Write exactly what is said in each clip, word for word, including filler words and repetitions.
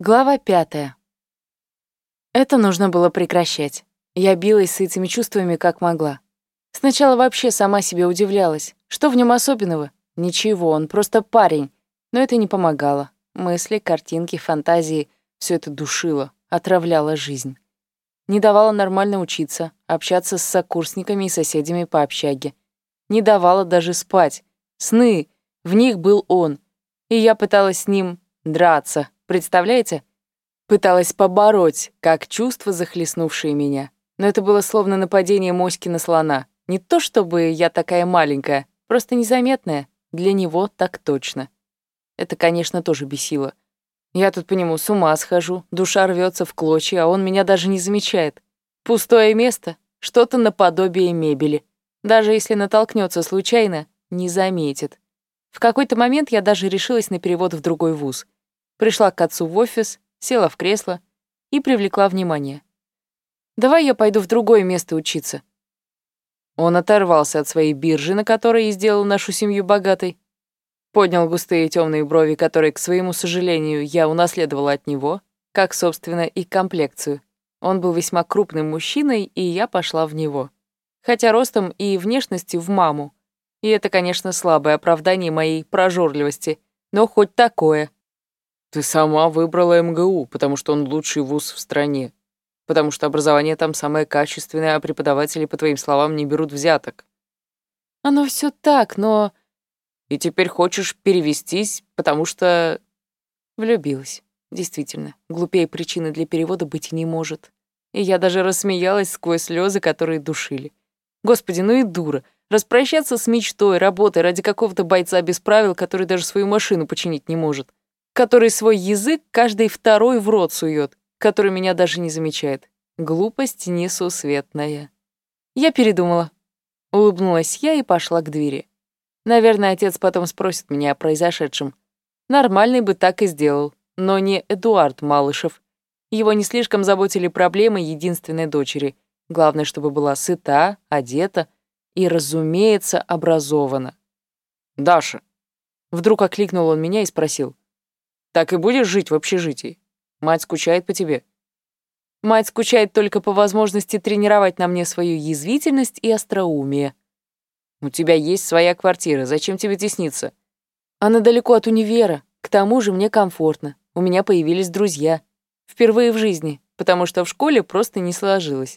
Глава пятая. Это нужно было прекращать. Я билась с этими чувствами как могла. Сначала вообще сама себе удивлялась. Что в нем особенного? Ничего, он просто парень. Но это не помогало. Мысли, картинки, фантазии — все это душило, отравляло жизнь. Не давало нормально учиться, общаться с сокурсниками и соседями по общаге. Не давало даже спать. Сны, в них был он. И я пыталась с ним драться. Представляете? Пыталась побороть, как чувства, захлестнувшие меня. Но это было словно нападение моськи на слона. Не то чтобы я такая маленькая, просто незаметная. Для него так точно. Это, конечно, тоже бесило. Я тут по нему с ума схожу, душа рвется в клочья, а он меня даже не замечает. Пустое место, что-то наподобие мебели. Даже если натолкнется случайно, не заметит. В какой-то момент я даже решилась на перевод в другой вуз. Пришла к отцу в офис, села в кресло и привлекла внимание. «Давай я пойду в другое место учиться». Он оторвался от своей биржи, на которой и сделал нашу семью богатой, поднял густые темные брови, которые, к своему сожалению, я унаследовала от него, как, собственно, и комплекцию. Он был весьма крупным мужчиной, и я пошла в него. Хотя ростом и внешностью в маму. И это, конечно, слабое оправдание моей прожорливости, но хоть такое. Ты сама выбрала эм гэ у, потому что он лучший вуз в стране. Потому что образование там самое качественное, а преподаватели, по твоим словам, не берут взяток. Оно все так, но... И теперь хочешь перевестись, потому что... Влюбилась. Действительно, глупее причины для перевода быть и не может. И я даже рассмеялась сквозь слезы, которые душили. Господи, ну и дура. Распрощаться с мечтой, работой ради какого-то бойца без правил, который даже свою машину починить не может. Который свой язык каждый второй в рот сует, который меня даже не замечает. Глупость несусветная. Я передумала. Улыбнулась я и пошла к двери. Наверное, отец потом спросит меня о произошедшем. Нормальный бы так и сделал, но не Эдуард Малышев. Его не слишком заботили проблемы единственной дочери. Главное, чтобы была сыта, одета и, разумеется, образована. Даша. Вдруг окликнул он меня и спросил. Так и будешь жить в общежитии? Мать скучает по тебе. Мать скучает только по возможности тренировать на мне свою язвительность и остроумие. У тебя есть своя квартира, зачем тебе тесниться? Она далеко от универа, к тому же мне комфортно. У меня появились друзья. Впервые в жизни, потому что в школе просто не сложилось.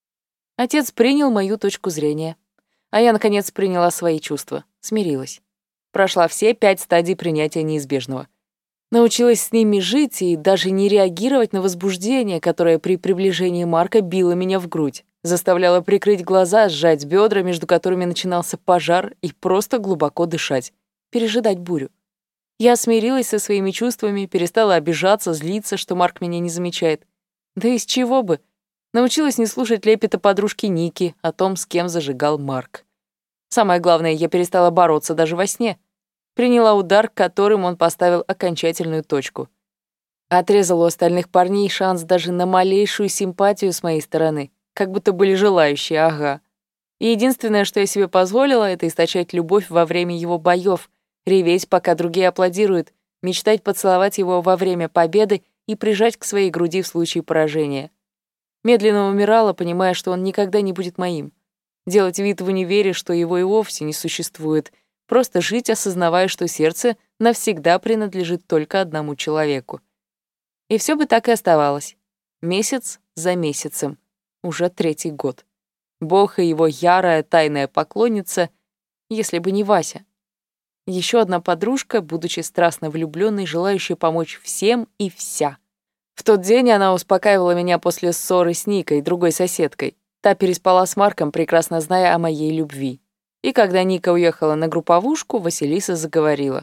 Отец принял мою точку зрения. А я, наконец, приняла свои чувства, смирилась. Прошла все пять стадий принятия неизбежного. Научилась с ними жить и даже не реагировать на возбуждение, которое при приближении Марка било меня в грудь, заставляло прикрыть глаза, сжать бедра, между которыми начинался пожар, и просто глубоко дышать, пережидать бурю. Я смирилась со своими чувствами, перестала обижаться, злиться, что Марк меня не замечает. Да из чего бы? Научилась не слушать лепета подружки Ники о том, с кем зажигал Марк. Самое главное, я перестала бороться даже во сне. Приняла удар, которым он поставил окончательную точку. Отрезал у остальных парней шанс даже на малейшую симпатию с моей стороны, как будто были желающие, ага. И единственное, что я себе позволила, это источать любовь во время его боев, реветь, пока другие аплодируют, мечтать поцеловать его во время победы и прижать к своей груди в случае поражения. Медленно умирала, понимая, что он никогда не будет моим. Делать вид в универе, что его и вовсе не существует, просто жить, осознавая, что сердце навсегда принадлежит только одному человеку. И все бы так и оставалось. Месяц за месяцем. Уже третий год. Бог и его ярая тайная поклонница, если бы не Вася. Еще одна подружка, будучи страстно влюбленной, желающая помочь всем и вся. В тот день она успокаивала меня после ссоры с Никой, другой соседкой. Та переспала с Марком, прекрасно зная о моей любви. И когда Ника уехала на групповушку, Василиса заговорила.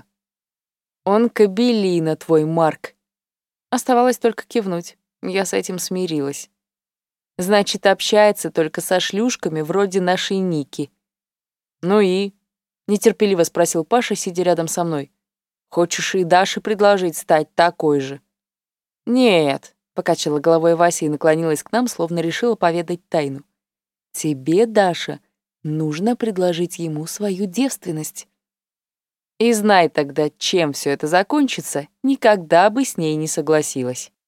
«Он кабелина, твой Марк». Оставалось только кивнуть. Я с этим смирилась. Значит, общается только со шлюшками вроде нашей Ники. «Ну и?» — нетерпеливо спросил Паша, сидя рядом со мной. «Хочешь и Даше предложить стать такой же?» «Нет», — покачала головой Вася и наклонилась к нам, словно решила поведать тайну. «Тебе, Даша, нужно предложить ему свою девственность». И знай тогда, чем все это закончится, никогда бы с ней не согласилась.